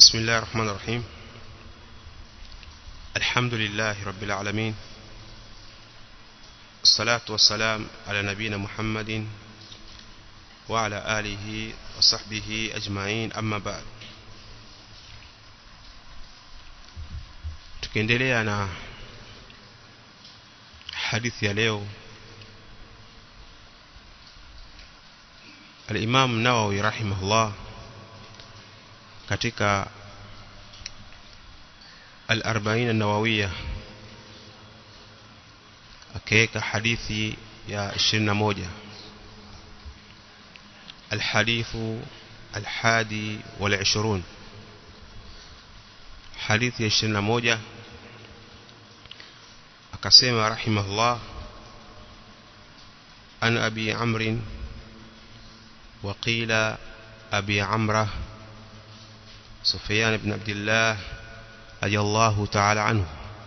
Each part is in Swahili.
بسم الله الرحمن الرحيم. الحمد لله رب العالمين، الصلاة والسلام على نبينا محمد وعلى آله وصحبه أجمعين، أما بعد. tukiendelea na hadithi ya leo, al-Imam Nawawi rahimahullah katika al-40 an-Nawawiyya akaweka hadithi ya 21, al-hadithu al-hadi wal-20, hadithi ya 21. akasema rahimahullah: an abi amr wa qila abi amra Sufyan ibn Abdullah radiyallahu ta'ala anhu.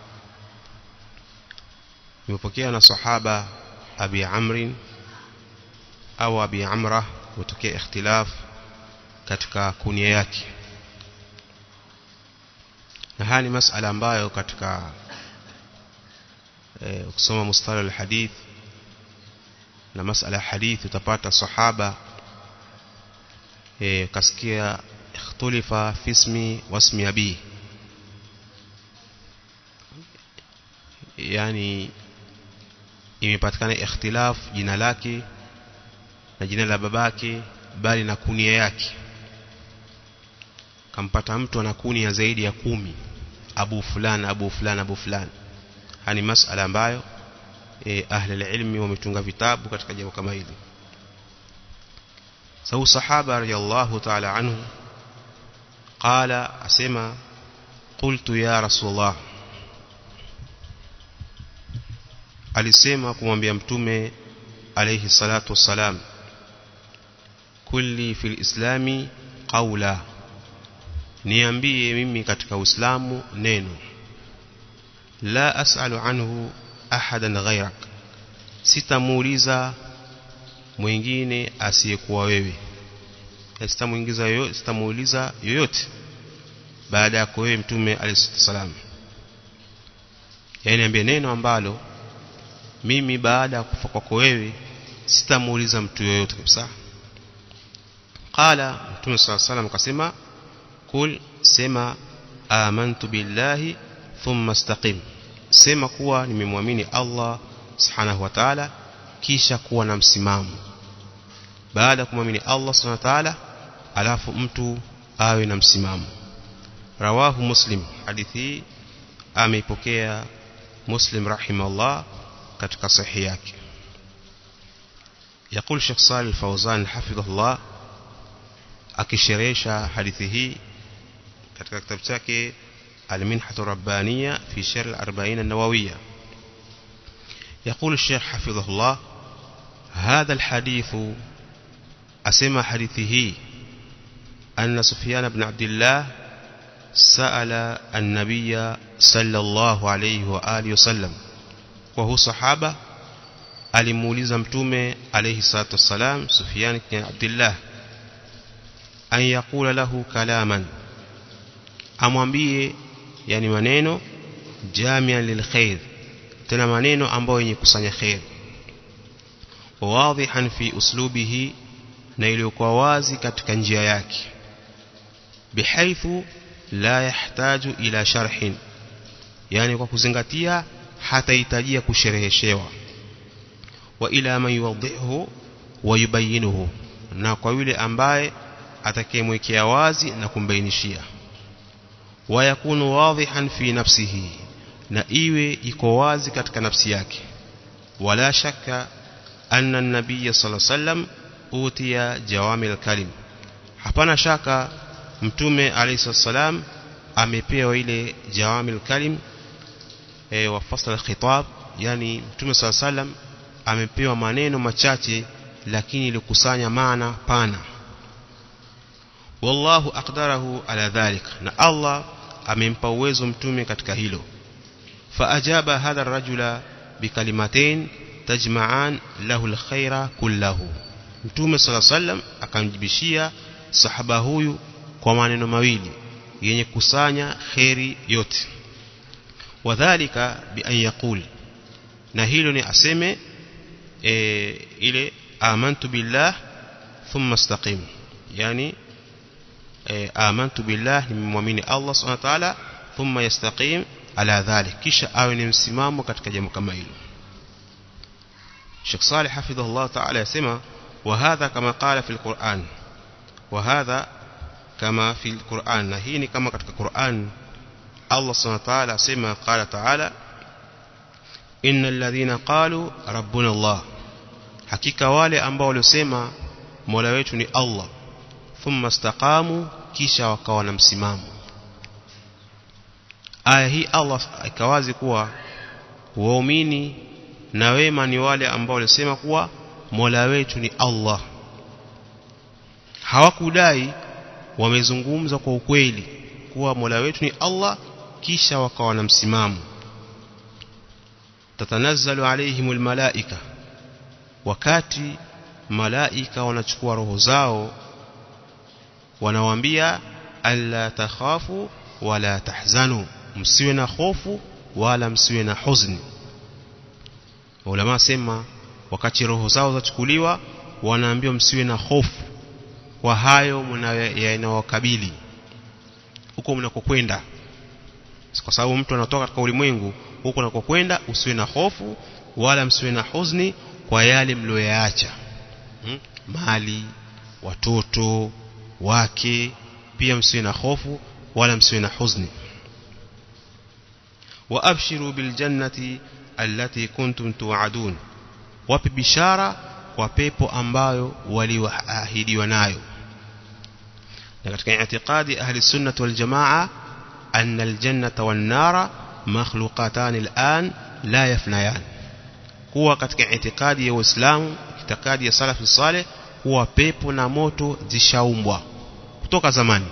Nimepokea na sahaba Abi Amr au Abi Amra, kutokea ikhtilaf katika kunia yake. Na haya ni masala ambayo katika ukisoma mustalah al-hadith na masala ya hadith utapata sahaba kasikia ikhtulifa fi ismi wasmi abi, yani imepatikana ikhtilaf jina lake na jina la babake, bali na kunia yake. Kampata mtu ana kunia zaidi ya 10, abu fulani abu fulani abu fulani. Hani masala ambayo ahli ilmi wametunga vitabu katika jambo kama hili. Sawa sahaba radiyallahu ta'ala anhu qala, asema qultu ya Rasulullah, alisema kumwambia mtume alayhi salatu wassalam, kulli fil islami qawla, niambie mimi katika Uislamu neno, la as'alu anhu ahadan ghayrak, sitamuuliza mwingine asiyekuwa wewe, sitamuuliza yoyote baada ya wewe mtume alayhi salam. Yani niambie neno ambalo mimi baada ya kufa kwako wewe sitamuuliza mtu yoyote kabisa. Qala, mtume sallallahu alayhi wasallam akasema, kul, sema amantu billahi thumma istaqim, sema kuwa nimemwamini Allah subhanahu wa ta'ala kisha kuwa na msimamo. Baada kumwamini Allah subhanahu wa ta'ala alafu mtu awe na msimamo. Rawahu Muslim, hadithi ameipokea Muslim rahimahullah katika sahihi yake. Yaqul Sheikh Salih Fawzan hafidhahullah akisherehesha hadithi hii katika kitabu chake Al-Minhatu Rabbaniyya fi Sharh al-40 an-Nawawiyya. يقول الشيخ حفظه الله: هذا الحديث، أسمى حديثه أن سفيان بن عبد الله سأل النبي صلى الله عليه وآله وسلم، وهو صحابة alimuuliza mtume alayhi salatu wassalam Sufyan ibn Abdullah an yaqula lahu kalaman, amwambie yani maneno jami'an lilkhair, tena maneno ambayo yenye kusanya khair, wadhihan fi uslubihi, na iliyokuwa wazi katika njia yake, bihaithu la yahtaju ila sharhin, yani kwa kuzingatia hatahitajia kushereheshewa, wa ila man yuwadhihu wa yubayyinuhu, na kwa yule ambaye atakayemwekea wazi na kumbainishia, wa yakunu wadhihan fi nafsihi, na iwe iko wazi katika nafsi yake. Wala shakka anna an-nabiy sallallahu alayhi wasallam utiya jawamil kalim, hapana shaka mtume alayhi salam amepewa ile jawamil kalim wa fasl al-khitab, yani mtume sallallahu alayhi wasallam amepewa maneno machache lakini ilikusanya maana pana. Wallahu aqdarahu ala dhalik, na Allah amempa uwezo mtume katika hilo. فأجاب هذا الرجل بكلمتين تجمعان له الخير كله, mtume صلى الله عليه وسلم akamjibishia sahaba huyu kwa maneno mawili yenye kusanya khairi yote. Wadhālika bi an yaqul, na hilo ni aseme ile amantu billah thumma istaqim, yani amantu billah, nimemwamini Allah subhanahu wa ta'ala, thumma yastaqim ala dhalik, kisha awe ni msimamo katika jambo kama hilo. Sheikh Saleh hafidhahullah ta'ala yasema wa hadha kama qala fil Qur'an, wa hadha kama fil Qur'an, na hii ni kama katika Qur'an Allah subhanahu wa ta'ala asema, qala ta'ala innal ladhina qalu rabbuna Allah, hakika wale ambao walisema mola wetu ni Allah, thumma istaqamu, kisha wakawa na msimamo. Aya hii Allah ikawazi kuwa waumini na wema ni wale ambao walisema kuwa mola wetu ni Allah. Hawakudai, wamezungumza kwa ukweli kuwa mola wetu ni Allah, kisha wakawa na msimamo. Tatanazzalu alaihimul malaika, wakati malaika wanachukua roho zao wanawaambia alla takhafu wala tahzanu, msiwe na hofu wala msiwe na huzuni. Ulama sema wakati roho zao zachukuliwa wanaambiwa msiwe na hofu kwa hayo yanayowakabili huko mnakokwenda, kwa sababu mtu anatoka katika ulimwengu huko anakokwenda. Usiwe na hofu wala msiwe na huzuni kwa yale mlioyaacha, mali, watoto, wake, pia msiwe na hofu wala msiwe na huzuni. Wa abshiru bil jannati allati kuntum tu'adun, wapi bishara kwa pepo ambayo waliahidiwa nayo. Na katika i'tiqadi ahli sunnah wal jamaa anna al jannata wan nara makhluqatan al'an la yafnayan, kuwa katika i'tiqadi ya Uislamu, itikadi ya salafu saleh, kuwa pepo na moto zishaumbwa kutoka zamani,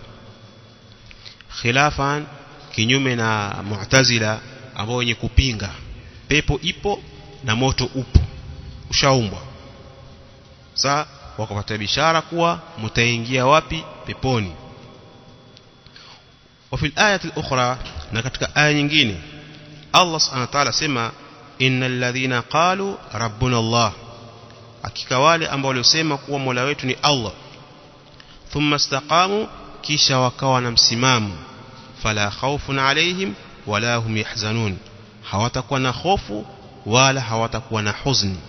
khilafan kinyume na Mu'tazila ambao wenye kupinga pepo ipo na moto upo, ushaumbwa. Sasa wakapata bishara kuwa mtaingia wapi? Peponi. Wa fil ayati al-ukhra, na katika aya nyingine Allah subhanahu wa ta'ala sema innal ladhina qalu rabbuna Allah, hakika wale ambao walisema kuwa mola wetu ni Allah, thumma istaqamu, kisha wakawa na msimamo, fala khawfun alaihim wala hum yahzanun, hawatakuwa na hofu wala hawatakuwa na huzuni.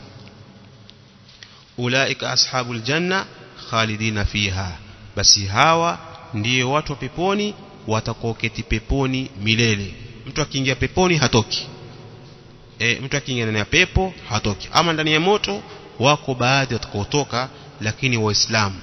Ulaika ashabul janna khalidina fiha, basi hawa ndiyo watu wa peponi watakoketi peponi milele. Mtu akiingia peponi hatoki, mtu akiingia ndani ya pepo hatoki. Ama ndani ya moto wako baadhi watakaotoka, lakini waislamu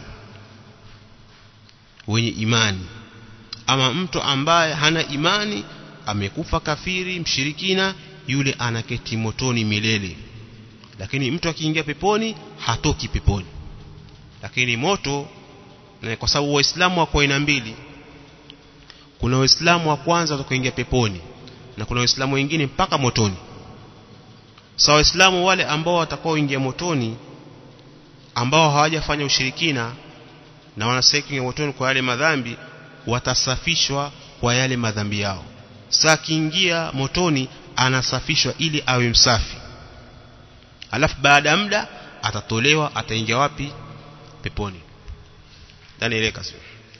wenye imani. Ama mtu ambaye hana imani, amekufa kafiri, mshirikina, yule anaketi motoni milele. Lakini mtu akiingia peponi hatoki peponi. Lakini moto, kwa sababu waislamu wako aina mbili, kuna waislamu wa kwanza watakaoingia peponi na kuna waislamu wengine mpaka motoni. Sawa, waislamu wale ambao watakaoingia motoni, ambao hawajafanya ushirikina na wanastahili motoni kwa yale madhambi, watasafishwa kwa yale madhambi yao. Sasa kiingia motoni anasafishwa ili awe msafi, alafu baada ya muda atatolewa, ataingia wapi? Peponi. Ndani ile kasi.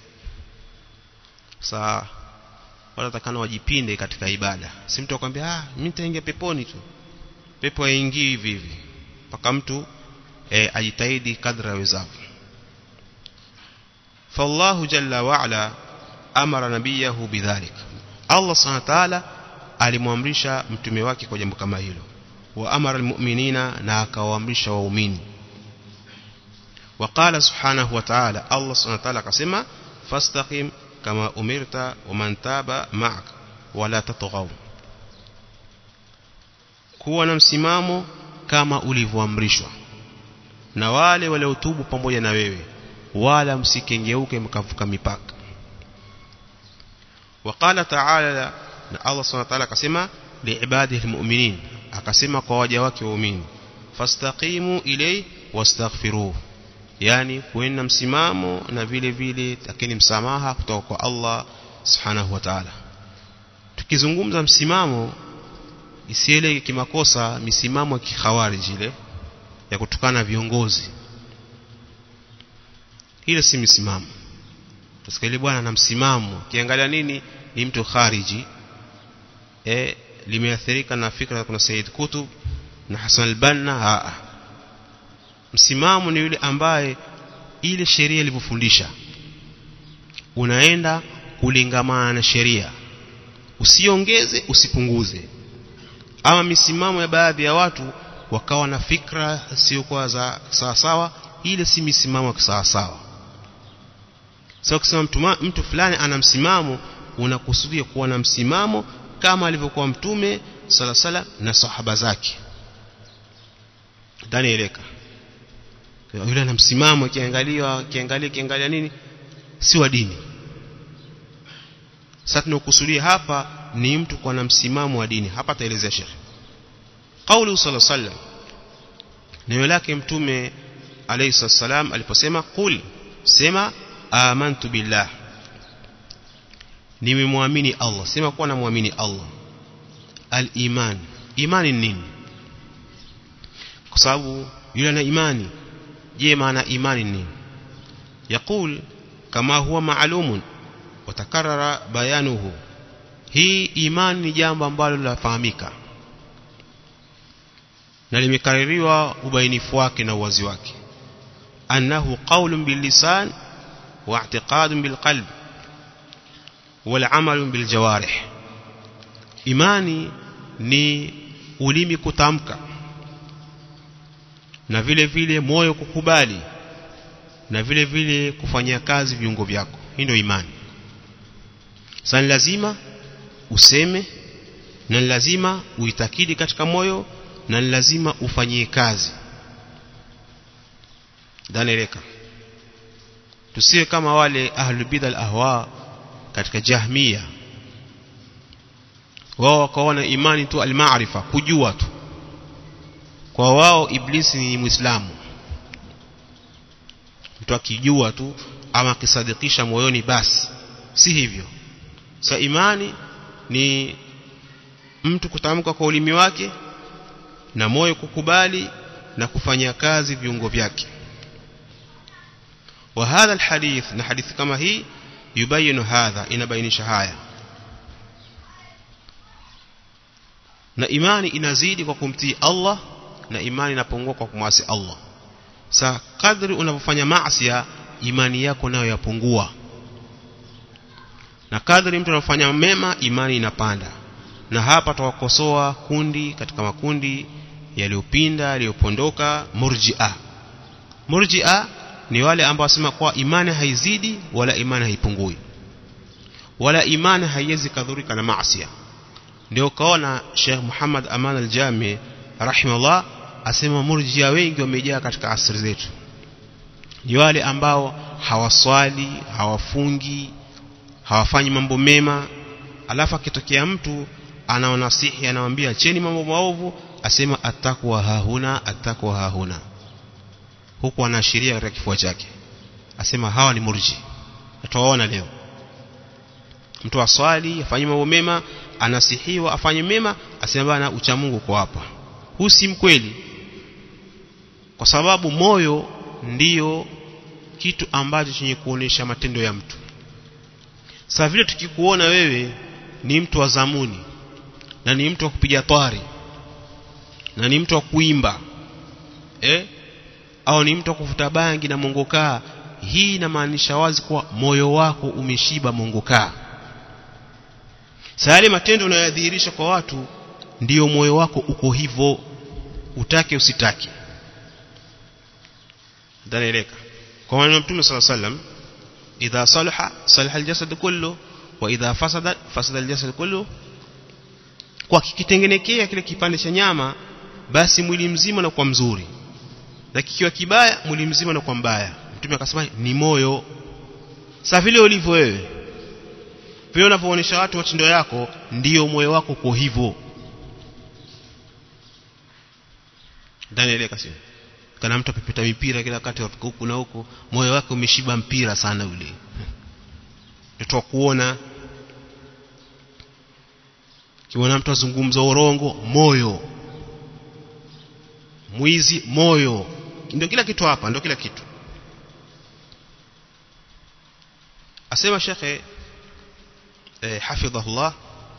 Sasa wala takana wajipinde katika ibada. Si mtu akwambia mimi nitaingia peponi tu, pepo haingii hivi hivi, mpaka mtu ajitahidi kadra awezavyo. Fallahu jalla wa ala amara nabiyahu bidhalik, Allah subhanahu wa ta'ala alimwamrisha mtume wake kwa jambo kama hilo. Wa amara almu'minina, na akawaamrisha waumini. Wa qala subhanahu wa ta'ala, Allah subhanahu wa ta'ala akasema fastaqim kama umirta wa man taba ma'ak wala tatghaw, kuwa na msimamo kama ulivyoamrishwa na wale waliotubu pamoja na wewe, wala msikengeuke mkavuka mipaka. Wa qala ta'ala, na Allah subhanahu wa ta'ala akasema liibadihi almu'minin, akasema kwa waja wake waumini, fastaqimu ilay wastaghfiruh, yani kuena msimamo na vile vile takeni msamaha kutoka kwa Allah subhanahu wa ta'ala. Tukizungumza msimamo isiele kimakosa misimamo ya kikhawarij ile ya kutukana viongozi, ile si msimamo. Tusikili bwana na msimamo kiangalia nini ni mtu khariji limeathirika na fikra kuna Said Kutub na Hassan al-Banna. Msimamo ni yule ambaye ile sheria ilivyofundisha unaenda kulingamana na sheria, usiongeze usipunguze. Ama misimamo ya baadhi ya watu wakawa na fikra sio kwa za sawa sawa, ile si misimamo ya sawa sawa. Sio kusema mtu fulani ana msimamo, unakusudia kuwa na msimamo kama alivyokuwa Mtume sala na sahaba zake. Ndani eleka yule ana msimamo kiangalia nini si wa dini. Sasa tunakusudia hapa ni mtu kwa na msimamo wa dini. Hapa taelezea Sheikh kauli sallallahu alaihi wasallam, neno lake Mtume alayhi salam aliposema qul, sema amantu billah, nimemwamini Allah. Sema kuwa namwamini Allah. Al-iman, imani nini? Kwa sababu yule ana imani. Je, maana imani nini? Yaqul kama huwa ma'lumun wa takarrara bayanuhu. Hii imani ni jambo ambalo linafahamika na limekaririwa ubainifu wake na uwazi wake. Annahu qawlun bil lisan wa i'tiqadun bil qalb wal 'amalun bil jawarih. Imani ni ulimi kutamka na vile vile moyo kukubali na vile vile kufanyia kazi viungo vyako. Hii ndio imani. Sasa lazima useme na lazima uitakidi katika moyo na lazima ufanyie kazi. Daneleka tusiwe kama wale ahlul bid'ah al-ahwa katika Jahmiya. Wao wakaona imani tu al-ma'rifa, kujua tu. Kwa wao Iblisi ni Muislamu. Mtu akijua tu ama akisadikisha moyoni basi. Si hivyo. Sa imani ni mtu kutamka kwa ulimi wake na moyo kukubali na kufanya kazi viungo vyake. Wa hadha alhadith, na hadithi kama hii yubayinu hadha, inabainisha haya. Na imani inazidi kwa kumtii Allah na imani inapungua kwa kumwasi Allah. Sa kadri unapofanya maasi, imani yako nayo yapungua, na kadri mtu anafanya mema imani inapanda. Na hapa tuwakosoa kundi katika makundi yaliyopinda yaliyopondoka, Murji'a. Murji'a ni wale ambao wasema kwa imani haizidi wala imani haipungui, wala imani haiwezi kadhurika na maasi. Ndio kaona Sheikh Muhammad Aman al-Jami rahimahullah asema Murji'a wengi wamejaa katika asri zetu. Ni wale ambao hawaswali, hawafungi, hawafanyi mambo mema, alafu akitokea mtu anaonasihi anamwambia cheni mambo maovu, asema atakwa hahuna, huku anaashiria katika kifua chake. Asema hawa ni murji. Tutaona leo mtu aswali, afanye mambo mema, anasihiwa afanye mema, asema bana ucha Mungu kwa hapa. Huu si mkweli, kwa sababu moyo ndiyo kitu ambacho chenye kuonesha matendo ya mtu. Sasa vile tukikuona wewe ni mtu wa zamuni na ni mtu wa kupiga twari na ni mtu wa kuimba au ni mtu wa kufuta bangi na mongokaa, hii inamaanisha wazi kuwa moyo wako umeshiba mongokaa. Sasa yale matendo unayodhihirisha kwa watu ndiyo moyo wako uko hivyo, utake usitake. Danaeleka kwa maana Mtume sallallahu alaihi wasallam, idha salaha al-jasad kullu wa idha fasada al-jasad kullu. Kwa kikitengenekea kile kipande cha nyama, basi mwili mzima na kwa mzuri, na kikiwa kibaya mwili mzima na kwa mbaya. Mtume akasema ni moyo. Sasa vile ulivyo wewe, vile unavyoonyesha watu matendo yako, ndiyo moyo wako kwa hivyo. Danieleka sio kana mtu apepeta mipira kila wakati huku na huku, moyo wake umeshiba mpira sana ule. Ndio kuona kiona mtu azungumza urongo, moyo. Mwizi, moyo. Ndio kila kitu hapa, ndio kila kitu. Asema Sheikh hafidhahullah,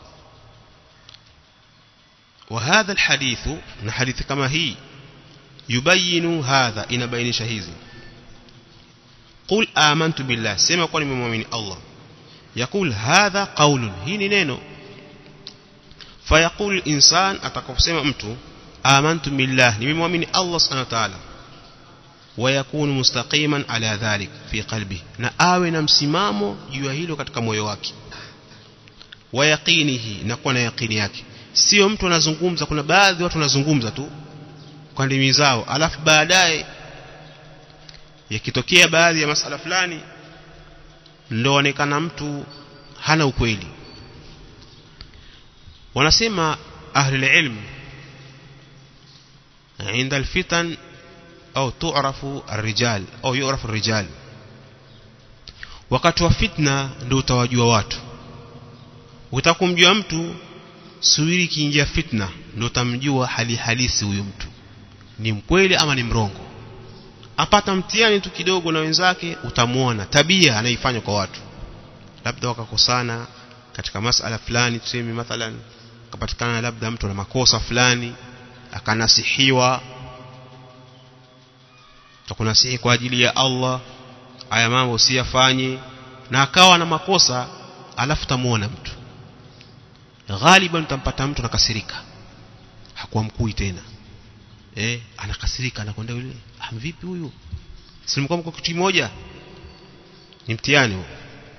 وهذا الحديث na hadithi kama hii yubayinu hadha, inabainisha hizi. Qul amantu billah, sema kwa nimemwamini Allah. Yakul hadha qaulun, hii ni neno. Fayaqul insan, atakaposema mtu amantu billah, nimemwamini Allah subhanahu wa ta'ala, wayakunu mustaqiman ala dhalik fi qalbi, na awe na msimamo juu ya hilo katika moyo wake. Wayaqinihi, na kuwa na yaqini yake. Sio mtu anazungumza, kuna baadhi watu wanazungumza tu kwa ndimi zao, alafu baadaye yakitokea baadhi ya masala fulani ndio onekana mtu hana ukweli. Wanasema ahli ilm, عند الفتن au tu'rafu ar-rijal au yu'rafu ar-rijal, wakati wa fitna ndio utawajua watu. Utakumjua mtu subiri kiingia fitna, ndio utamjua hali halisi huyo mtu ni mkweli ama ni mrongo. Apata mtihani tu kidogo na wenzake, utamuona tabia anaifanya kwa watu. Labda wakakosana katika masala fulani, tuseme mathalan kapatikana labda mtu na makosa fulani, akanasihiwa, tukunasihi kwa ajili ya Allah, haya mambo usiyafanye, na akawa na makosa, alafu tamuona mtu ghaliban utampata mtu nakasirika, hakuwa mkuu tena, anakasirika, anakwenda yule, vipi huyu, si mko kitu kimoja? Ni mtihani huo.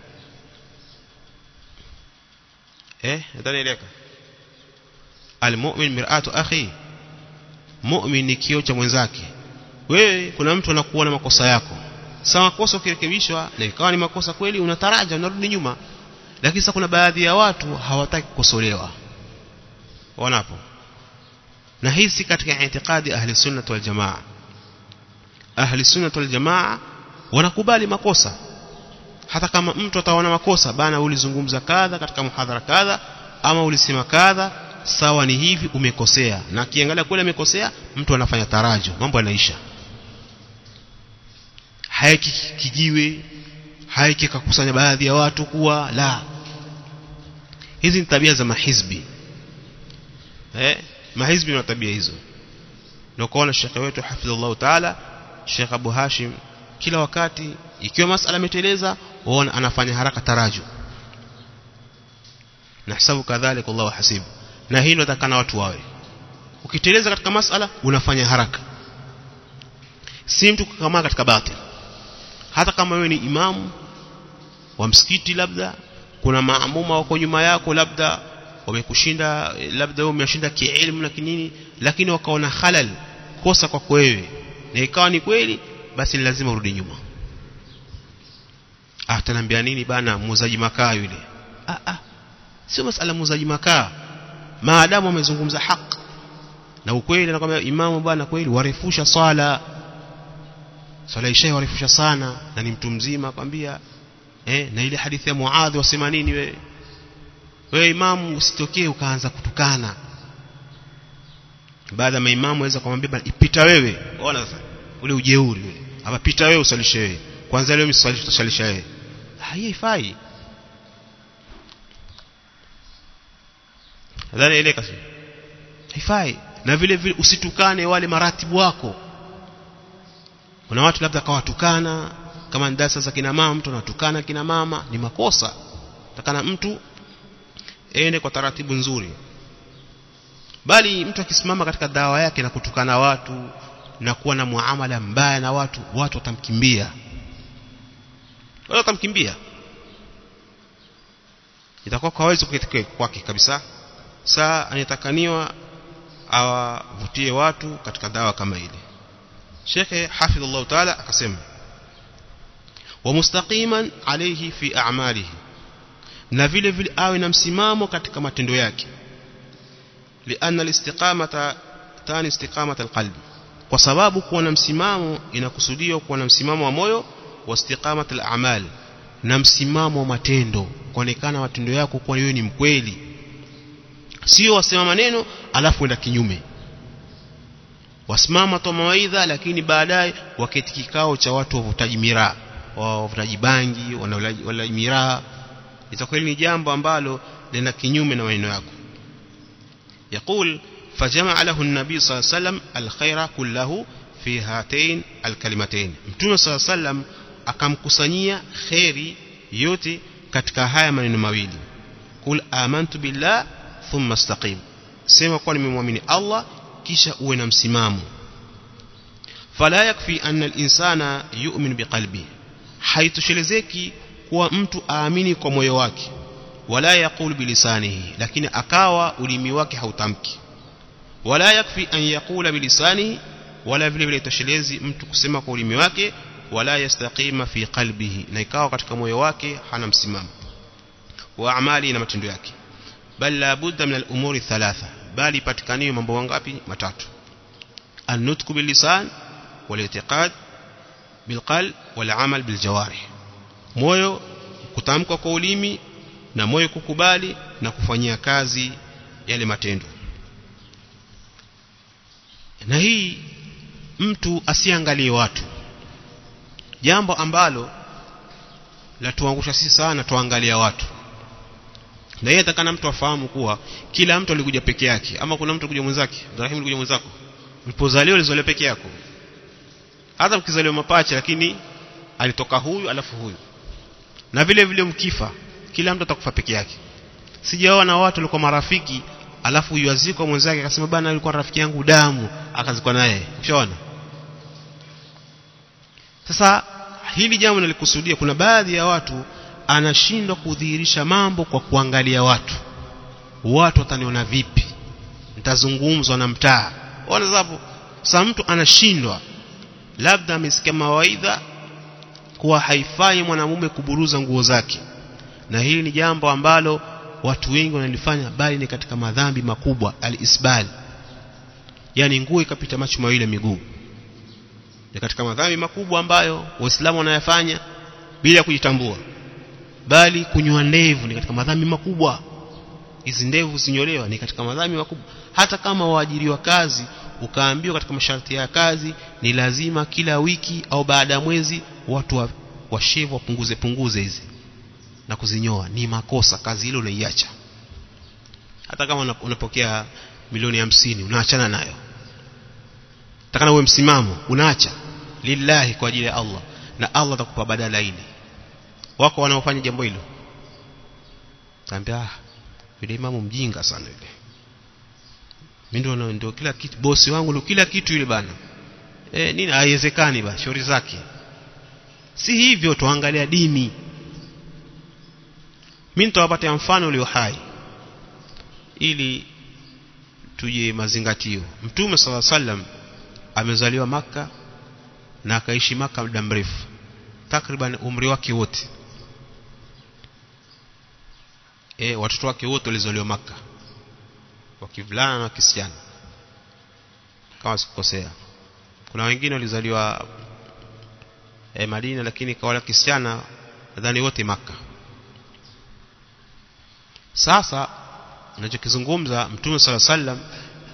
Nadhanieleka. Almu'min mir'atu akhi, mu'min ni kioo cha mwenzake. Wewe kuna mtu anakuona makosa yako, sawa, makosa ukirekebishwa na ikawa ni makosa kweli, unataraja, unarudi nyuma. Lakini sasa kuna baadhi ya watu hawataki kukosolewa, wanapo. Na hizi katika itikadi ahli sunnah wal jamaa. Ahli sunnah wal jamaa wanakubali makosa, hata kama mtu ataona makosa, bana ulizungumza kadha katika muhadhara kadha, ama ulisema kadha, sawa, ni hivi, umekosea. Na kiangalia kule amekosea, mtu anafanya tarajo, mambo yanaisha. Haiki kijiwe, haiki kakusanya baadhi ya watu kuwa la. Hizi ni tabia za mahizbi. Mahizbi na tabia hizo. Ndio kuona Sheikh wetu hafidhullah ta'ala, Sheikh Abu Hashim, kila wakati ikiwa masala ameteleza, waona anafanya haraka tarajo. Nahasabu kadhalika Allahu hasib. Na hilo takana watu wawe, ukiteleza katika masala unafanya haraka, si mtu kama katika batil. Hata kama wewe ni imamu wa msikiti, labda kuna maamuma wako nyuma yako, labda wamekushinda, labda wewe umeshinda kielimu na kinini, lakini wakaona halal, kosa kwako wewe, na ikawa ni kweli, basi lazima urudi nyuma. Ataniambia nini bana, muuzaji makaa yule? Sio masala muuzaji makaa, maadamu amezungumza haki na ukweli. Na kama imamu bana kweli warefusha swala isha warefusha sana, na ni mtu mzima, kwambia na ile hadithi ya Muadh wasema nini, wewe imamu usitokee ukaanza kutukana. Baada ya maimamu waweza kumwambia bana, ipita wewe, ona sasa ule ujeuri ule, hapa pita wewe usalishe wewe, kwanza leo msalishe tutasalisha wewe, haifai. Nadhani ile kasi haifai. Na vile vile usitukane wale maratibu wako. Kuna watu labda kawatukana, kama ndasa za kina mama, mtu anatukana kina mama, ni makosa. Takana mtu ende kwa taratibu nzuri. Bali mtu akisimama katika dawa yake na kutukana watu na kuwa na muamala mbaya na watu watamkimbia. Watamkimbia. Itakuwa hawezi kuketi kwake kabisa. Saa anatakaniwa awavutie watu katika dawa kama ile. Sheikh hafidhullah ta'ala akasema, wa mustaqiman alayhi fi a'malihi, na vile vile awe na msimamo katika matendo yake. Lianna al-istiqamata tani istiqamata al-qalb, kwa sababu kuwa na msimamo inakusudiwa kuwa na msimamo wa moyo, wa istiqamata al-a'mal, na msimamo wa matendo, kuonekana matendo yako kwa wewe ni mkweli, sio wasema maneno alafu enda kinyume. Wasimama toa mawaidha lakini baadaye waketi kikao cha watu wavutaji miraa, wavutaji bangi, wala miraa, itakuwa ni jambo ambalo lina kinyume na maneno yako. يقول فجمع له النبي صلى الله عليه وسلم الخير كله في هاتين الكلمتين. Mtume صلى الله عليه وسلم akamkusanyia khairi yote katika haya maneno mawili, kul amantu billah thumma istaqim, sema kwa nimemwamini Allah kisha uwe na msimamo. Fala yakfi anna al-insana yu'min biqalbi, haitoshelezeki kuwa mtu aamini kwa moyo wake, wala yaqul bilisanihi, lakini akawa ulimi wake hautamki. Wala yakfi an yaqula bilisanihi, wala vile vile toshelezi mtu kusema kwa ulimi wake, wala yastaqima fi qalbihi, na ikawa katika moyo wake hana msimamo, wa amali na matendo yake. Bal la budda min al-umuri thalatha, bali patikaniyo mambo mangapi? Matatu. An-nutqu bil lisan wal i'tiqad bil qalb wal amal bil jawarih, moyo kutamka kwa ulimi na moyo kukubali na kufanyia kazi yale matendo. Na hii mtu asiangalie watu, jambo ambalo la tuangusha sisi sana, tuangalia watu. Na yeye atakana mtu afahamu kuwa kila mtu alikuja peke yake, ama kuna mtu alikuja mwenzake. Ibrahim alikuja mwenzako, ulipozaliwa ulizaliwa peke yako. Hata mkizaliwa mapacha, lakini alitoka huyu alafu huyu. Na vile vile mkifa, kila mtu atakufa peke yake. Sijaona watu walikuwa marafiki alafu yuazikwa mwenzake akasema bana alikuwa rafiki yangu damu, akazikwa naye. Unaona? Sasa hili jambo nalikusudia, kuna baadhi ya watu anashindwa kudhihirisha mambo kwa kuangalia watu. Watu wataniona vipi? Nitazungumzwa na mtaa. Ona sababu sasa mtu anashindwa, labda amesikia mawaidha kuwa haifai mwanamume kuburuza nguo zake, na hili ni jambo ambalo watu wengi wanalifanya, bali ni katika madhambi makubwa, al-isbal, yani nguo ikapita macho mawili miguu. Ni katika madhambi makubwa ambayo waislamu wanayafanya bila kujitambua. Bali kunywa ndevu ni katika madhambi makubwa. Hizi ndevu zinyolewa ni katika madhambi makubwa. Hata kama waajiriwa kazi, ukaambiwa katika masharti ya kazi ni lazima kila wiki au baada ya mwezi watu washave wapunguze hizi na kuzinyoa, ni makosa. Kazi ile unaiacha. Hata kama unapokea milioni 50 unaachana nayo. Takana uwe msimamo, unaacha lillahi, kwa ajili ya Allah, na Allah atakupa badala ile. Wako wanaofanya jambo hilo, tambia yule imamu mjinga sana yule, mimi ndio kila kitu, bosi wangu ndio kila kitu yule bana. Nini haiwezekani ba shauri zake. Si hivyo, tuangalia dini. Mimi nitawapata mfano ulio hai ili tuje mazingatio. Mtume sallallahu alaihi wasallam amezaliwa Makka na akaishi Makka muda mrefu, takriban umri wake wote. Watoto wake wote walizaliwa Makka, wakivulana na kisichana kama sikosea. Kuna wengine walizaliwa Madina, lakini kwa wale kisichana nadhani wote Makka. Sasa ninachokizungumza, Mtume sallallahu alaihi wasallam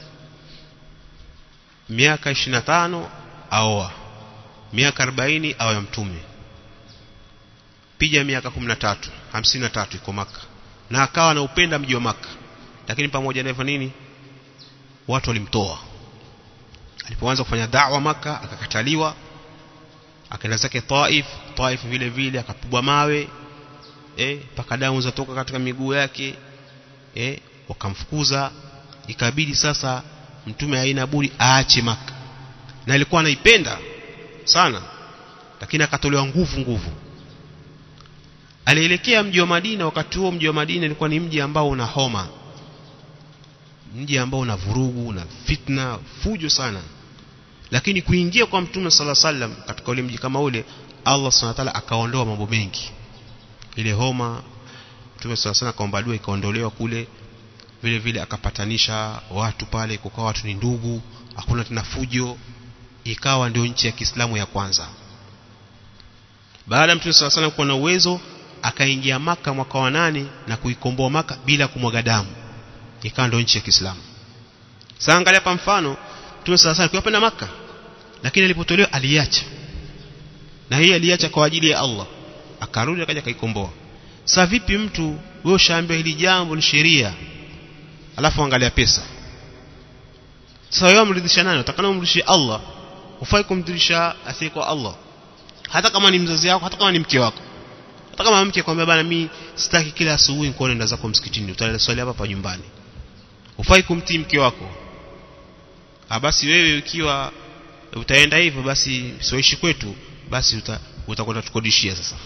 miaka 25 aoa, miaka 40 aoa mtume, pija miaka 13, 53 iko Makka, na akawa na upenda mji wa Makka. Lakini pamoja na hivyo nini, watu walimtoa. Alipoanza kufanya da'wa Makka akakataliwa, akaenda zake Taif vile vile akapigwa mawe, paka damu zatoka katika miguu yake, wakamfukuza. Ikabidi sasa mtume haina budi aache Makka, na alikuwa anaipenda sana, lakini akatolewa nguvu. Alielekea mji wa Madina. Wakati huo mji wa Madina ilikuwa ni mji ambao una homa, mji ambao una vurugu na fitna, fujo sana. Lakini kuingia kwa Mtume sallallahu alaihi wasallam katika ule mji kama ule, Allah subhanahu wa ta'ala akaondoa mambo mengi. Ile homa Mtume sallallahu alaihi wasallam akaomba dua, ikaondolewa kule. Vile vile akapatanisha watu pale, kukawa watu ni ndugu, hakuna tena fujo. Ikawa ndio nchi ya Kiislamu ya kwanza. Baada ya Mtume sallallahu alaihi wasallam kuwa na uwezo, akaingia Makka mwaka wa 8 na kuikomboa Makka bila kumwaga damu. ikawa ndio nchi ya Kiislamu. Sasa angalia kwa mfano Mtume sasa alikuwa penda Makka, lakini alipotolewa aliacha, na hii aliacha kwa ajili ya Allah, akarudi akaja kaikomboa. Sasa vipi mtu wewe ushaambiwa hili jambo ni sheria, alafu angalia pesa? Sasa wewe umridhisha nani? Utakana umridhishe Allah, ufai kumridhisha asiyekuwa Allah, hata kama ni mzazi wako, hata kama ni mke wako. Hata kama mke kwambia bana mimi sitaki kila asubuhi nikuone nenda zako msikitini, utalala swali hapa nyumbani, ufai kumtii mke wako. Basi wewe ukiwa utaenda hivyo, basi siwaishi kwetu, basi utakwenda tukodishia. Sasa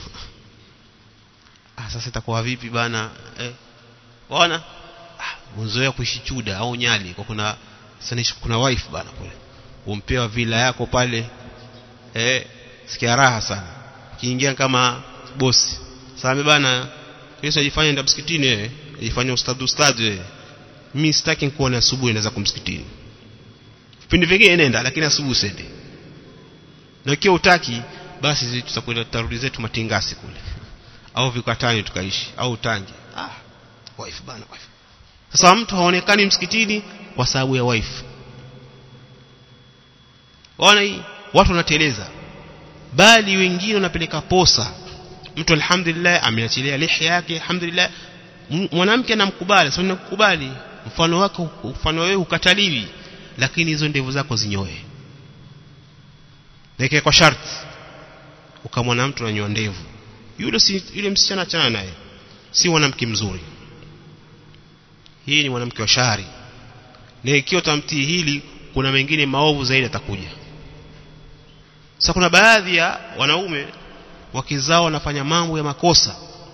sasa itakuwa vipi bana? Waona unzoea kuishi Chuda au Nyali, kwa kuna wife bana kule, umpewa villa yako pale, sikia raha sana kiingia kama bosi. Sasa bana Yesu ajifanya nenda msikitini, wewe ajifanya ustadhi wewe, mimi sitaki nikuone asubuhi naweza kumsikitini, vipindi vingine nenda, lakini asubuhi usende. Na ikiwa utaki, basi tutakwenda tarudi zetu Matingasi kule au Vikatani tukaishi, au Tangi. Wife bana, wife. Sasa mtu haonekani msikitini kwa sababu ya wife. Waona hii watu wanateleza, bali wengine wanapeleka posa. Mtu alhamdulillah ameachilia lihya yake, alhamdulillah, mwanamke anamkubali, sio nakukubali, mfano wako, mfano wewe ukataliwi, lakini hizo ndevu zako zinyoe. Neke kwa sharti ukamwona mtu ananyoa ndevu, yule msichana achana naye, si mwanamke mzuri. Hii ni mwanamke wa shari, na ikiwa tamtii hili, kuna mengine maovu zaidi atakuja. Sasa kuna baadhi ya wanaume wakizao wanafanya mambo ya makosa,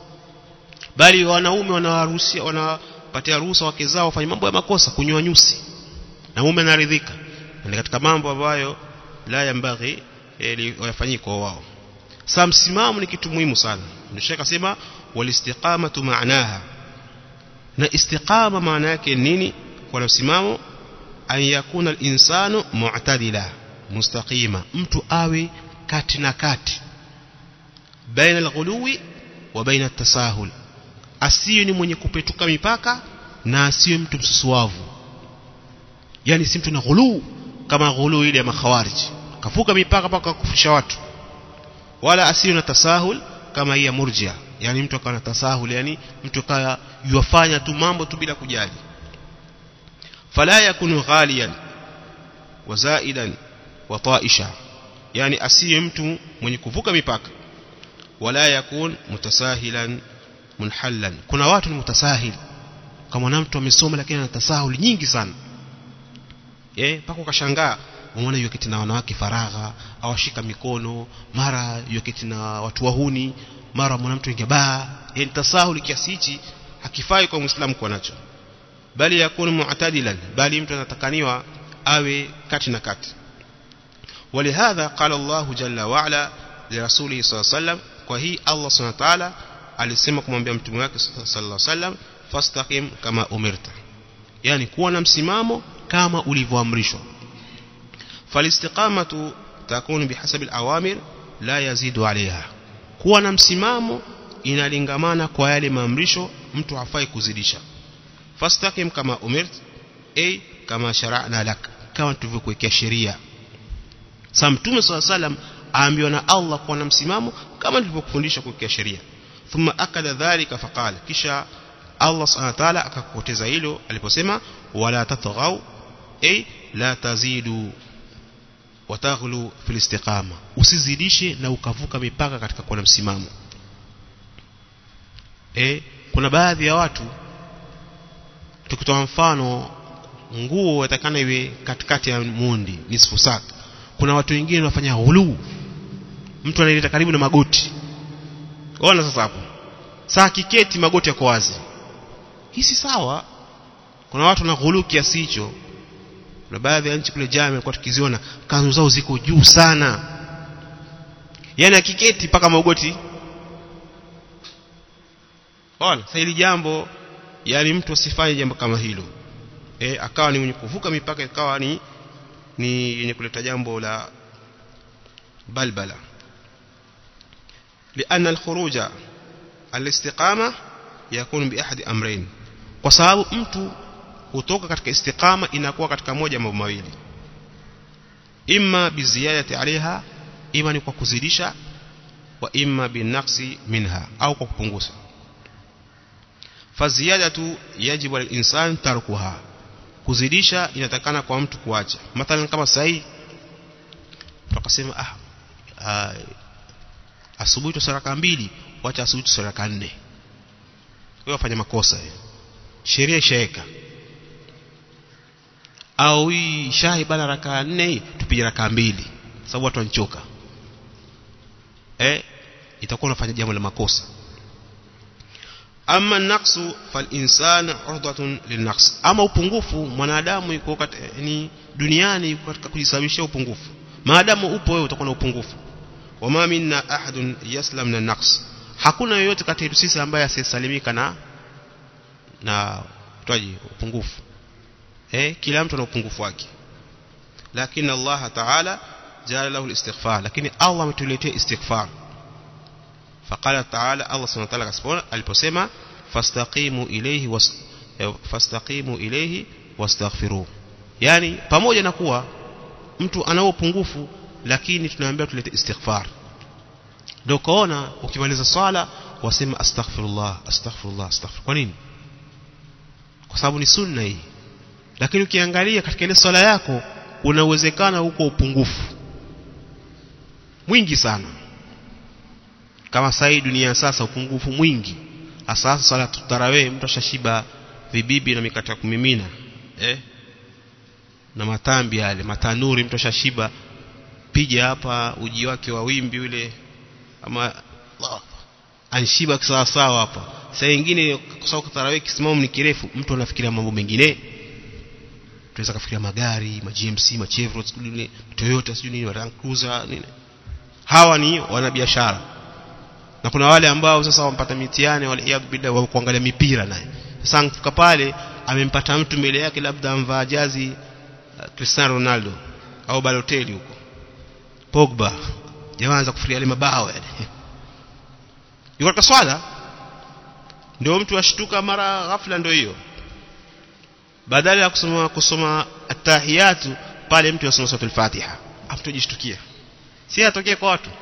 bali wanaume wanapatia ruhusa wakizao wafanye mambo ya makosa, kunyoa nyusi, na mume anaridhika. Ni katika mambo ambayo la yambaghi yafanyike kwa wao. Sasa msimamo ni kitu muhimu sana. Ndio Sheikh akasema walistiqamatu maanaha, na istiqama maana yake nini? Kwa msimamo, an yakuna al-insanu mu'tadila mustaqima, mtu awe kati na kati, baina al-ghuluwi wa baina at-tasahul, asiye ni mwenye kupetuka mipaka na asiye mtu msusuavu. Yani si mtu na ghulu kama ghulu ile ya makhawarij, kafuka mipaka mpaka kufisha watu, wala asiye na tasahul kama hii ya murjia. Yani mtu akawa na tasahul, yani mtu kaya yufanya tu mambo tu bila kujali. Fala yakunu ghaliyan wa zaidan wa taisha, yani asiye mtu mwenye kuvuka mipaka, wala yakun mutasahilan munhallan. Kuna watu ni mutasahil, kama mtu amesoma lakini ana tasahul nyingi sana, mpaka ukashangaa umeona yuko kiti na wanawake faragha, awashika mikono, mara yuko kiti na watu wahuni, mara mwanamtu ingebaa. Tasahul kiasi hichi hakifai kwa Muislamu kuwa nacho, bali yakunu mu'tadilan, bali mtu anatakaniwa awe kati na kati. ولهذا قال الله جل وعلا لرسوله صلى الله عليه وسلم, kwa hii Allah subhanahu wa ta'ala alisema kumwambia mtume wake sallallahu alaihi wasallam, fastaqim kama umirta, yani kuwa na msimamo kama ulivyoamrishwa. Falistiqamatu takunu bihasabi alawamir la yazidu alaiha, kuwa na msimamo inalingamana kwa yale maamrisho, mtu hafai kuzidisha. Fastaqim kama umirta, kama shara'na lak, kama tulivyokuwekea sheria. Sasa mtume sallallahu alaihi wasallam aambiwa na Allah kuwa na msimamo kama nilivyokufundisha kuwekea sheria. Thumma akada dhalika faqala, kisha Allah subhanahu wa ta'ala akakupoteza hilo aliposema wala tatghaw, la tazidu wa taghlu fil istiqama, usizidishe na ukavuka mipaka katika kuwa na msimamo. Kuna baadhi ya watu, tukitoa mfano, nguo yatakana iwe katikati ya mundi nisfu sak. Kuna watu wengine wanafanya ghulu, mtu analeta karibu na magoti. Ona sasa hapo, saa kiketi magoti yako wazi, hii si sawa. Kuna watu na ghulu kiasi hicho, na baadhi ya nchi kule Jamii kwa tukiziona kanzu zao ziko juu sana, yani akiketi paka magoti. Ona sasa hili jambo, yani mtu asifanye jambo kama hilo, akawa ni mwenye kuvuka mipaka, akawa ni yenye kuleta jambo la balbala. لأن الخروج الاستقامة يكون بأحد أمرين, kwa sababu mtu kutoka katika istiqama inakuwa katika moja mambo mawili, imma biziyadati alaiha, ima ni kwa kuzidisha, wa imma binaqsi minha, au kwa kupunguza. Faziyadatu yajibu al-insan tarkuha, kuzidisha inatakana kwa mtu kuacha. Mathalan kama sahi tukasema asubuhi tu raka 2, wacha asubuhi tu raka 4, wewe fanya makosa hiyo, sheria ishaweka. Au hii shahi bana raka 4 tupige raka 2 sababu watu wanchoka, itakuwa unafanya jambo la makosa. Amma naqsu fal insana urdatun linaqs, ama upungufu mwanadamu yuko ni duniani yuko katika kujisababishia upungufu. Maadamu upo wewe utakuwa na upungufu. Wama minna ahadun yaslam min naqs, hakuna yoyote kati yetu sisi ambaye asisalimika na upungufu. Kila mtu ana upungufu wake, lakini Allah Ta'ala jala lahu al-istighfar, lakini Allah ametuletea istighfar. Faqala Ta'ala, Allah Subhanahu wa ta'ala aliposema fastaqimu ilayhi wastaghfiruh, yani pamoja na kuwa mtu ana upungufu lakini tunaambiwa tulete istighfar. Ndio kaona ukimaliza swala wasema astaghfirullah astaghfirullah astaghfir. Kwa nini? Kwa sababu ni sunna hii. Lakini ukiangalia katika ile swala yako una uwezekano huko upungufu mwingi sana. Kama sasa dunia sasa upungufu mwingi. Hasa swala tarawih, mtu ashashiba vibibi na mikate ya kumimina, na matambi yale matanuri, mtu ashashiba, piga hapa uji wake wa wimbi ule, ama anshiba sawa sawa hapa. Saa nyingine kwa sababu tarawih kisimamo ni kirefu, mtu anafikiria mambo mengine. Tunaweza kufikiria magari, ma GMC, ma Chevrolet, Toyota, sijui nini, Land Cruiser nini. Hawa ni wanabiashara. Na kuna wale ambao sasa wampata mitihani wale bila wa kuangalia mipira naye. Sasa mfika pale amempata mtu mbele yake labda amvaa jazi Cristiano Ronaldo au Balotelli huko, Pogba, jamaa anaanza kufikiria ile mabao yale. Yuko katika swala, ndio mtu ashtuka mara ghafla, ndio hiyo. Badala ya kusoma at-tahiyatu pale mtu yasoma sura al-Fatiha, atojishtukia. Si atokee kwa watu.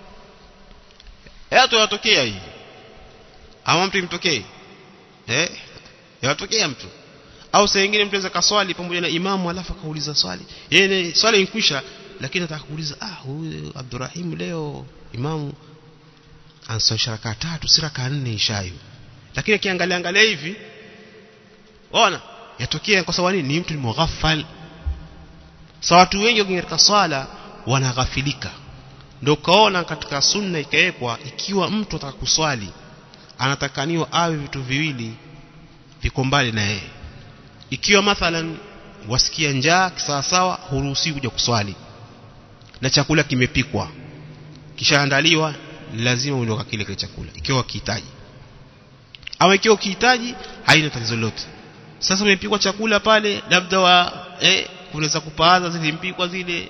Yatokea hii. Ama mtu imtokee. Yatokea mtu. Au saa nyingine mtu anaweza kaswali pamoja na imamu alafu akauliza swali. Yeye swali inkwisha lakini nataka kuuliza huyu Abdurrahim leo imamu ansosha raka 3 si raka 4 ishayo. Lakini akiangalia hivi ona yatokea kwa sababu ni mtu ni mughaffal. Sawa, watu wengi katika swala wanaghafilika. Ndio kaona katika sunna ikawekwa, ikiwa mtu ataka kuswali anatakaniwa awe vitu viwili viko mbali na yeye. Ikiwa mathalan wasikia njaa sawa sawa, huruhusi kuja kuswali na chakula kimepikwa kishaandaliwa, lazima uondoka kile chakula ikiwa ukihitaji. Au ikiwa ukihitaji haina tatizo lolote. Sasa umepikwa chakula pale labda kunaweza kupaaza zile mpikwa zile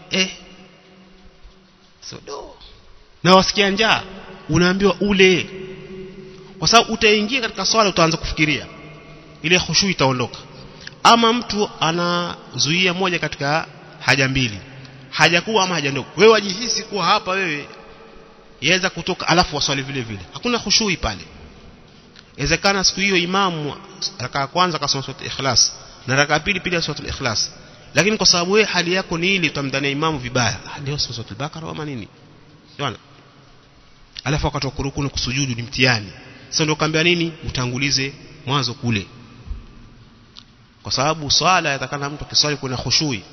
na wasikia njaa, unaambiwa ule, kwa sababu utaingia katika swala utaanza kufikiria, ile khushu itaondoka. Ama mtu anazuia moja katika haja mbili, haja kubwa ama haja ndogo, wewe wajihisi kuwa hapa wewe yaweza kutoka alafu waswali vile vile, hakuna khushu pale. Inawezekana siku hiyo imamu raka ya kwanza kasoma sura al-Ikhlas na raka ya pili pia sura al-Ikhlas, lakini kwa sababu wewe hali yako ni ile utamdhania imamu vibaya, leo sura al-Baqara ama nini, unaona, alafu wakati kurukuni kusujudu ni mtihani. Sasa ndio kaambia nini, utangulize mwanzo kule, kwa sababu swala yatakana mtu kiswali kuna khushui,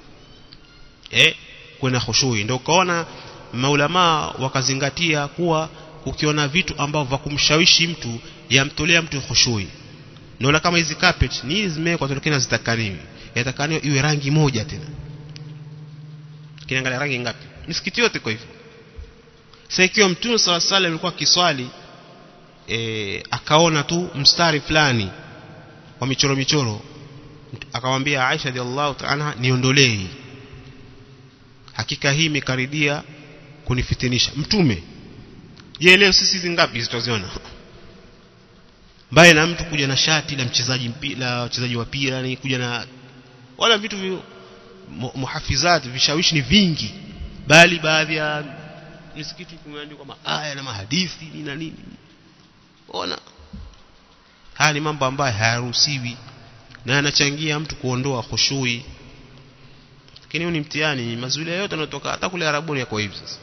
kuna khushui. Ndio kaona maulama wakazingatia kuwa ukiona vitu ambavyo vya kumshawishi mtu yamtolea mtu khushui. Naona kama hizi carpet ni hizi zimewekwa tokena zitakaniwi, yatakaniwa iwe rangi moja tena. Kiangalia rangi ngapi misikiti yote kwa hivyo. Sasa ikiwa Mtume sallallahu alaihi wasallam alikuwa kiswali akaona tu mstari fulani wa michoro, akamwambia Aisha radhiallahu ta'ala niondolee, hakika hii imekaridia kunifitinisha. Mtume, je, leo sisi hizi ngapi tutaziona? mbaya na mtu kuja na shati la mchezaji mpira, wachezaji wa mpira, ni kuja na wala vitu muhafizat, vishawishi ni vingi, bali baadhi ya misikiti kumeandikwa maaya na mahadithi na nini. Ona haya ni mambo ambayo hayaruhusiwi na yanachangia mtu kuondoa khushui. Lakini ni mtihani, mazulia yote yanatoka hata kule Arabuni yako hivi sasa.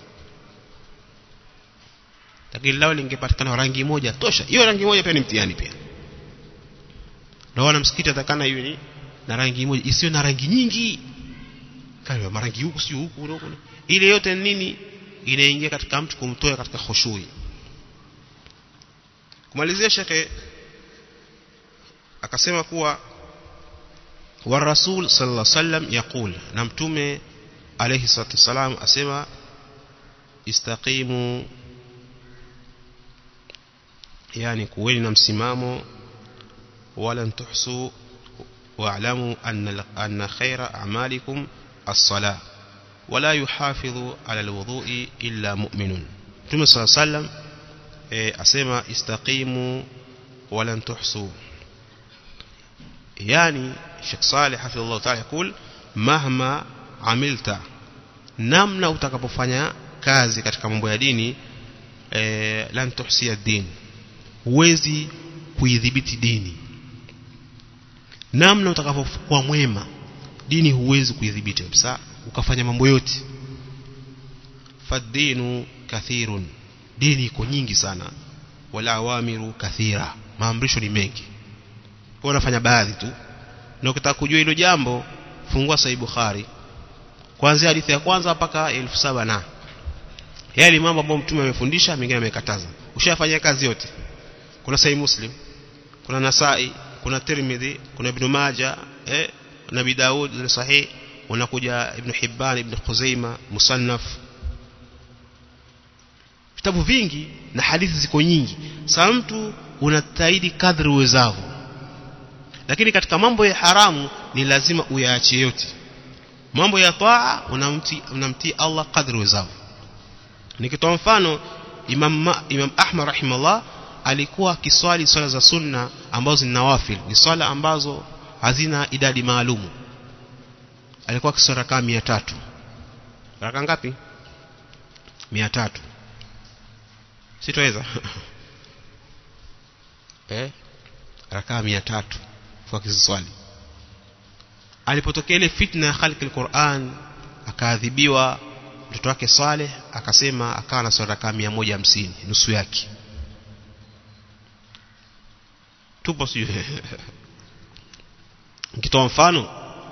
Lakini lao lingepatikana rangi moja tosha, hiyo rangi moja pia ni mtihani pia. Na wana msikiti atakana hiyo ni na rangi moja, isiyo na rangi nyingi. Kama marangi huku sio huku, ile yote nini inaingia katika mtu kumtoa katika khushui. Kumalizia shekhe akasema kuwa wa Rasul sallallahu alaihi wasallam yaqul, na mtume alayhi salatu wasallam asema istaqimu, yani kuweni na msimamo, wala tuhsu wa'lamu anna khayra a'malikum as-salah wala yuhafidhu ala al-wudu'i illa mu'minun. Mtume sallallahu alayhi wasallam asema istaqimu wala tuhsu, yani Sheikh Saleh hafidhullah ta'ala yakul mahma amilta, namna utakapofanya kazi katika mambo ya dini, lan tuhsi ad-din, huwezi kuidhibiti dini. Namna utakapokuwa mwema, dini huwezi kuidhibiti kabisa ukafanya mambo yote. Fad-dinu kathirun, dini iko nyingi sana, wala awamiru kathira, maamrisho ni mengi, kwa unafanya baadhi tu. Na ukitaka kujua hilo jambo, fungua Sahih Bukhari kuanzia hadithi ya kwanza mpaka 1700 na yale mambo ambayo mtume amefundisha, mengine amekataza, ushafanya kazi yote. Kuna Sahih Muslim, kuna Nasai, kuna Tirmidhi, kuna Ibn Majah, na Abi Daud ni sahih, unakuja Ibn Hibban, Ibn Khuzaimah, Musannaf, vitabu vingi na hadithi ziko nyingi. Sasa mtu unataidi kadri uwezavyo, lakini katika mambo ya haramu ni lazima uyaache yote. Mambo ya taa unamtii Allah kadri uwezavyo. Nikitoa mfano, Imam Ahmad rahimahullah alikuwa akiswali swala za sunna ambazo ni nawafil, ni swala ambazo hazina idadi maalumu. Alikuwa akiswali rakaa 300. Rakaa ngapi? 300. Sitoweza. Rakaa 300 kwa kiswali. Alipotokea ile fitna ya khalqi al-Qur'an, akaadhibiwa mtoto wake Saleh, akasema akawa na swala rakaa 150, nusu yake. Tupo sio? Nikitoa mfano,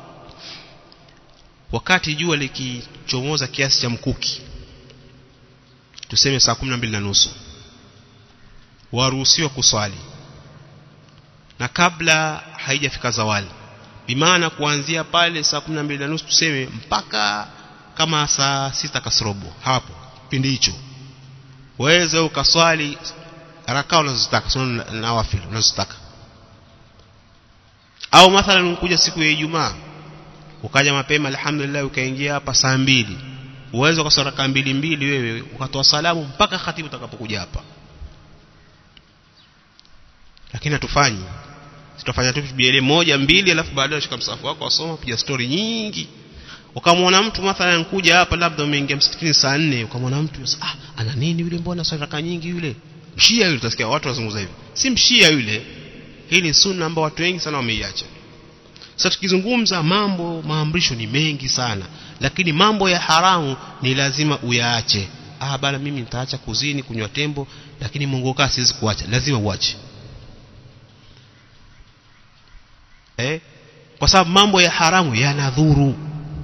wakati jua likichomoza kiasi cha mkuki, tuseme saa 12:30, waruhusiwa kuswali, na kabla haijafika zawali, bimaana kuanzia pale saa 12:30 tuseme mpaka kama saa 6 kasrobo, hapo pindi hicho waweza ukaswali rakaa unazotaka, sunna nawafil unazotaka. Au mathalan unkuja siku ya Ijumaa, ukaja mapema alhamdulillah, ukaingia hapa saa 2, uweze ukaswali rakaa 2 wewe, ukatoa salamu mpaka khatibu utakapokuja hapa. Lakini hatufanyi, tutafanya tu biele 1 2, alafu baadaye shika msafu wako wasoma, piga story nyingi. Ukamwona mtu mathalan kuja hapa, labda umeingia msikitini saa 4, ukamwona mtu ana nini yule, mbona swali rakaa nyingi yule? Mshia yule, utasikia watu wazungumza hivi. Si mshia yule, hii ni sunna ambayo watu wengi sana wameiacha. Sasa tukizungumza mambo, maamrisho ni mengi sana, lakini mambo ya haramu ni lazima uyaache. Bana mimi nitaacha kuzini, kunywa tembo, lakini Mungu kaa siwezi kuacha, lazima uache. Kwa sababu mambo ya haramu yanadhuru.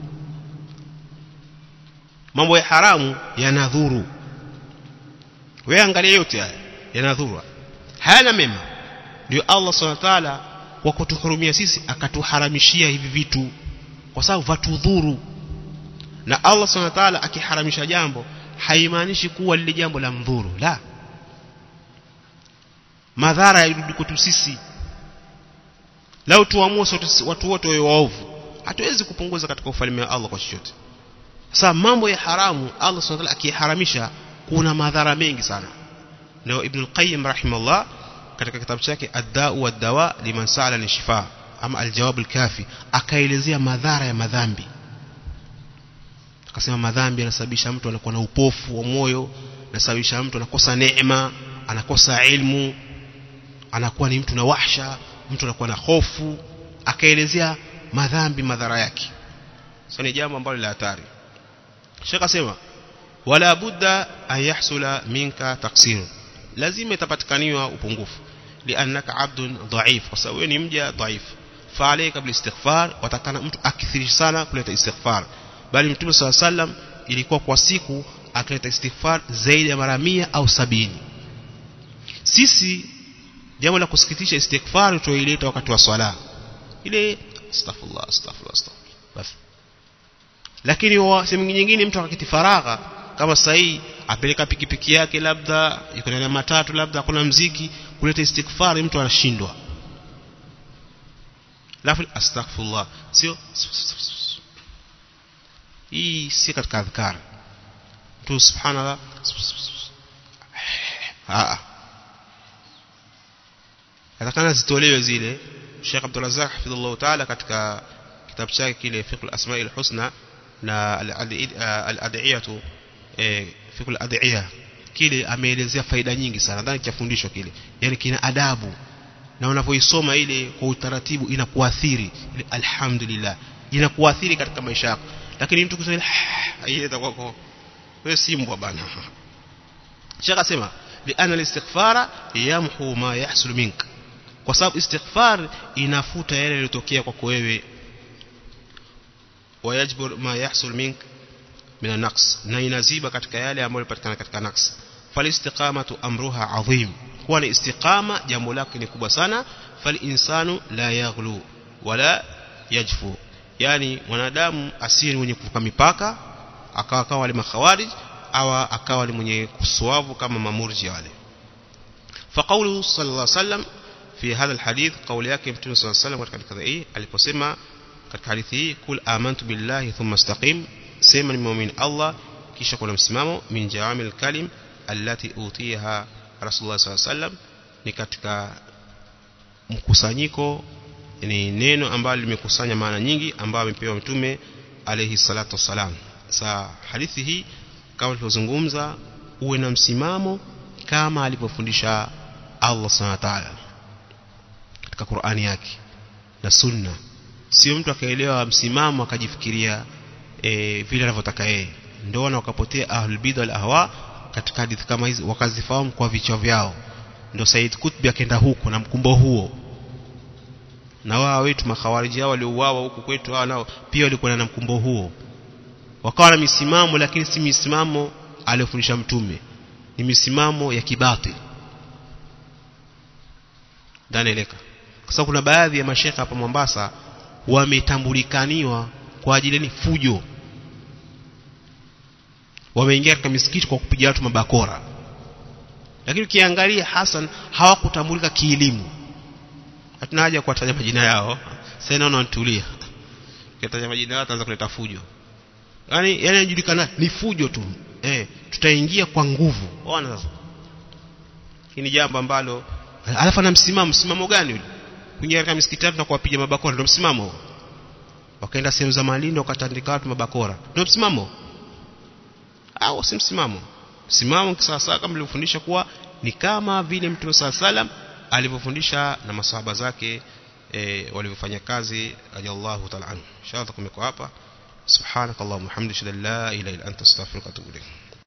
Mambo ya haramu yanadhuru. Wewe angalia yote haya yanadhuru, hayana mema. Ndio Allah Subhanahu wa ta'ala kwa kutuhurumia sisi akatuharamishia hivi vitu, kwa sababu vatudhuru. Na Allah Subhanahu wa ta'ala akiharamisha jambo haimaanishi kuwa lile jambo la mdhuru, la, madhara yarudi kwetu sisi. Lau tuamue watu wote wawe waovu, hatuwezi kupunguza katika ufalme wa Allah kwa chochote. Sasa mambo ya haramu Allah Subhanahu wa ta'ala akiharamisha kuna madhara mengi sana. Na Ibn al-Qayyim rahimahullah katika kitabu chake ad-da'u wad-dawa liman sa'ala lishifa ama al-jawab al-kafi akaelezea madhara ya madhambi. Akasema madhambi yanasababisha mtu anakuwa na upofu wa moyo, yanasababisha mtu anakosa neema, anakosa ilmu, anakuwa ni mtu na wahsha, mtu anakuwa na hofu. Akaelezea madhambi madhara yake. Sasa ni jambo ambalo la hatari. Sheikh asema wala budda an yahsula minka taqsir, lazima itapatikaniwa upungufu, liannaka abdun dhaif, kwa sababu ni mja dhaif. Fa alayka bil istighfar, watakana mtu akithiri sana kuleta istighfar. Bali Mtume SAW ilikuwa kwa siku akileta istighfar zaidi ya mara 100 au 70. Sisi jambo la kusikitisha, istighfar tuileta wakati wa swala ile astaghfirullah basi. Lakini sehemu nyingine mtu akakiti faragha kama sahi apeleka pikipiki yake, labda yuko ndani ya matatu, labda kuna mziki, kuleta istighfar mtu anashindwa. Lafu astaghfirullah sio, hii si katika adhkar tu. Subhanallah atakana zitolewe zile. Sheikh Abdul Razzaq hafidhullah ta'ala katika kitabu chake kile Fiqh al-Asma' al-Husna na al-Ad'iyatu Fiqh al-Ad'iyah kile ameelezea faida nyingi sana. Nadhani cha fundisho kile, yani kina adabu, na unapoisoma ile kwa utaratibu inakuathiri ile, alhamdulillah inakuathiri katika maisha yako. Lakini mtu kusema ile itakuwa wewe si mbwa bana. Sheikh asema li'anna al-istighfara yamhu ma yahsul mink, kwa sababu istighfar inafuta yale yaliyotokea kwako wewe. Wayajbur ma yahsul mink min an-naqs, na inaziba katika yale ambayo yanapatikana katika naqs. Falistiqamatu amruha adhim, kwa ni istiqama jambo lake ni kubwa sana. Fal insanu la yaghlu wala yajfu, yani mwanadamu asiye mwenye kuvuka mipaka akawa wale makhawarij au akawa ni mwenye kuswavu kama mamurji wale. Faqawlu sallallahu alayhi wasallam fi hadha alhadith, qawli yake Mtume sallallahu alayhi wasallam katika hii aliposema katika hadithi hii, kul amantu billahi thumma istaqim, sema ni muumini Allah kisha kuna msimamo. Min jawamil kalim allati utiha Rasulullah sallallahu alayhi wasallam, ni katika mkusanyiko, ni neno ambalo limekusanya maana nyingi ambayo amepewa Mtume alayhi salatu wasalam. Sa hadithi hii kama tulivyozungumza, uwe na msimamo kama alivyofundisha Allah subhanahu wa ta'ala katika Qur'ani yake na Sunna. Sio mtu akaelewa msimamo akajifikiria vile anavyotaka yeye. Ndio na wakapotea ahlul bid'ah wal ahwa katika hadithi kama hizi, wakazifahamu kwa vichwa vyao. Ndio Said Qutb akaenda huko na mkumbo huo, na wao wetu makhawariji hao waliouawa huko kwetu, hao nao pia walikuwa na mkumbo huo, wakawa na misimamo, lakini si misimamo aliyofundisha Mtume, ni misimamo ya kibatili. Danieleka kwa sababu kuna baadhi ya mashekha hapa Mombasa wametambulikaniwa kwa ajili ni fujo, wameingia katika misikiti kwa kupiga watu mabakora. Lakini ukiangalia Hassan hawakutambulika kielimu. Hatuna haja kuwataja majina yao, sasa naona nitulia. Ukitaja majina yao ataanza kuleta fujo. Yani yanajulikana ni fujo tu. Tutaingia kwa nguvu. Ona sasa. Hii ni jambo ambalo alafu na msimamo gani yule? Kuingia katika misikiti na kuwapiga mabakora ndio msimamo. Wakaenda sehemu za Malindi wakatandika watu mabakora. Ndio msimamo? Au si msimamo? Msimamo kisasa kama nilivyofundisha kuwa ni kama vile Mtume SAW alivyofundisha na masahaba zake walivyofanya kazi ajallahu ta'ala anhu. Inshallah kumekuwa hapa. Subhanakallahumma hamdika la ilaha illa anta astaghfiruka wa atubu ilayk.